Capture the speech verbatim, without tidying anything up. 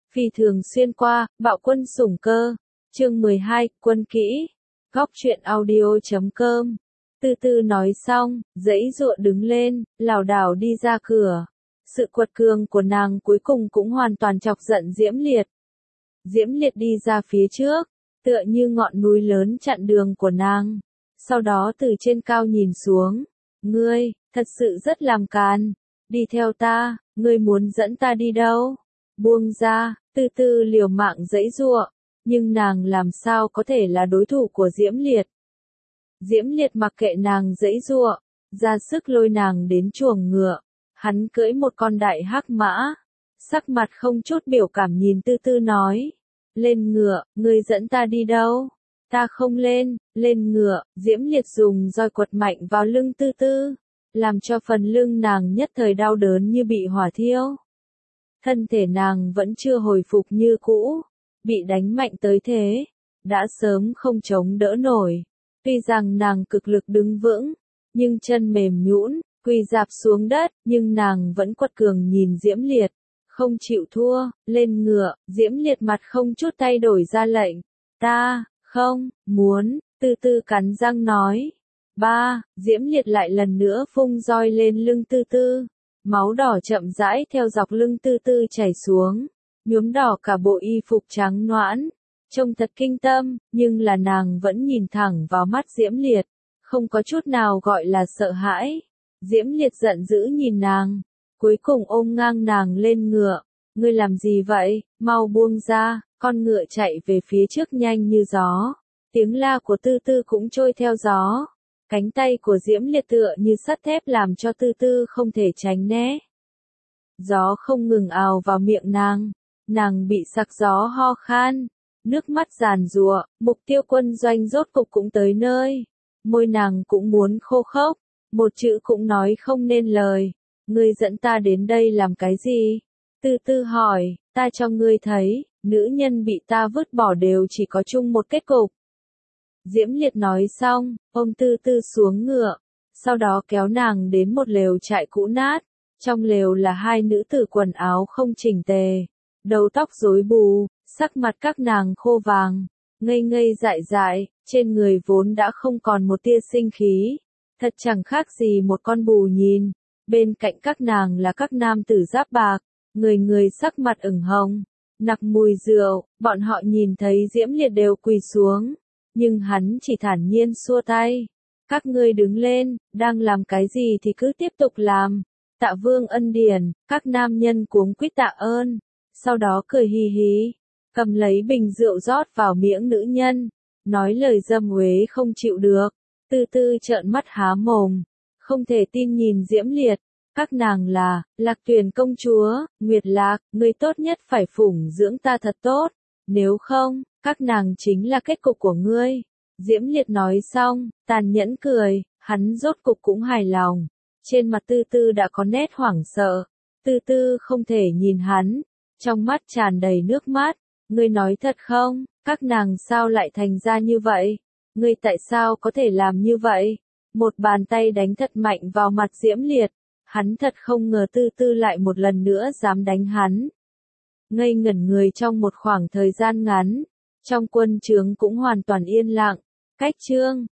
Phi thường xuyên qua, bạo quân sủng cơ. Chương mười hai, quân kỹ. Góc truyện audio chấm com. Từ từ nói xong, giãy giụa đứng lên, lảo đảo đi ra cửa. Sự quật cường của nàng cuối cùng cũng hoàn toàn chọc giận Diễm Liệt. Diễm Liệt đi ra phía trước, tựa như ngọn núi lớn chặn đường của nàng. Sau đó từ trên cao nhìn xuống. Ngươi, thật sự rất làm càn. Đi theo ta, ngươi muốn dẫn ta đi đâu? Buông ra, từ từ liều mạng giãy giụa, nhưng nàng làm sao có thể là đối thủ của Diễm Liệt. Diễm Liệt mặc kệ nàng giãy giụa, ra sức lôi nàng đến chuồng ngựa. Hắn cưỡi một con đại hắc mã, sắc mặt không chút biểu cảm nhìn Tư Tư nói. Lên ngựa, ngươi dẫn ta đi đâu? Ta không lên, lên ngựa. Diễm Liệt dùng roi quật mạnh vào lưng Tư Tư, làm cho phần lưng nàng nhất thời đau đớn như bị hỏa thiêu. Thân thể nàng vẫn chưa hồi phục như cũ, bị đánh mạnh tới thế, đã sớm không chống đỡ nổi. Tuy rằng nàng cực lực đứng vững, nhưng chân mềm nhũn, quỳ rạp xuống đất, nhưng nàng vẫn quật cường nhìn Diễm Liệt, không chịu thua. Lên ngựa. Diễm Liệt mặt không chút thay đổi ra lệnh. Ta, không, muốn. Tư Tư cắn răng nói. Ba, Diễm Liệt lại lần nữa phung roi lên lưng Tư Tư. Máu đỏ chậm rãi theo dọc lưng Tư Tư chảy xuống, nhuốm đỏ cả bộ y phục trắng nõn, trông thật kinh tâm, nhưng là nàng vẫn nhìn thẳng vào mắt Diễm Liệt, không có chút nào gọi là sợ hãi. Diễm Liệt giận dữ nhìn nàng, cuối cùng ôm ngang nàng lên ngựa. Ngươi làm gì vậy? Mau buông ra. Con ngựa chạy về phía trước nhanh như gió, tiếng la của Tư Tư cũng trôi theo gió. Cánh tay của Diễm Liệt tựa như sắt thép làm cho Tư Tư không thể tránh né. Gió không ngừng ào vào miệng nàng, nàng bị sặc gió ho khan, nước mắt giàn giụa. Mục tiêu quân doanh rốt cục cũng tới nơi, môi nàng cũng muốn khô khốc, một chữ cũng nói không nên lời. Ngươi dẫn ta đến đây làm cái gì? Tư Tư hỏi. Ta cho ngươi thấy, nữ nhân bị ta vứt bỏ đều chỉ có chung một kết cục. Diễm Liệt nói xong, ôm Tư Tư xuống ngựa, sau đó kéo nàng đến một lều trại cũ nát. Trong lều là hai nữ tử quần áo không chỉnh tề, đầu tóc rối bù, sắc mặt các nàng khô vàng, ngây ngây dại dại, trên người vốn đã không còn một tia sinh khí, thật chẳng khác gì một con bù nhìn. Bên cạnh các nàng là các nam tử giáp bạc, người người sắc mặt ửng hồng, nặc mùi rượu. Bọn họ nhìn thấy Diễm Liệt đều quỳ xuống, nhưng hắn chỉ thản nhiên xua tay. Các ngươi đứng lên, đang làm cái gì thì cứ tiếp tục làm. Tạ Vương ân điển. Các nam nhân cuống quýt tạ ơn, sau đó cười hì hì, cầm lấy bình rượu rót vào miệng nữ nhân, nói lời dâm uế không chịu được. Tư Tư trợn mắt há mồm, không thể tin nhìn Diễm Liệt. Các nàng là, Lạc Tuyền công chúa, Nguyệt Lạc, ngươi tốt nhất phải phụng dưỡng ta thật tốt, nếu không, các nàng chính là kết cục của ngươi. Diễm Liệt nói xong, tàn nhẫn cười, hắn rốt cục cũng hài lòng. Trên mặt Tư Tư đã có nét hoảng sợ, Tư Tư không thể nhìn hắn, trong mắt tràn đầy nước mắt. Ngươi nói thật không? Các nàng sao lại thành ra như vậy? Ngươi tại sao có thể làm như vậy? Một bàn tay đánh thật mạnh vào mặt Diễm Liệt. Hắn thật không ngờ Tư Tư lại một lần nữa dám đánh hắn. Ngây ngẩn người trong một khoảng thời gian ngắn, trong quân trướng cũng hoàn toàn yên lặng. Cách chương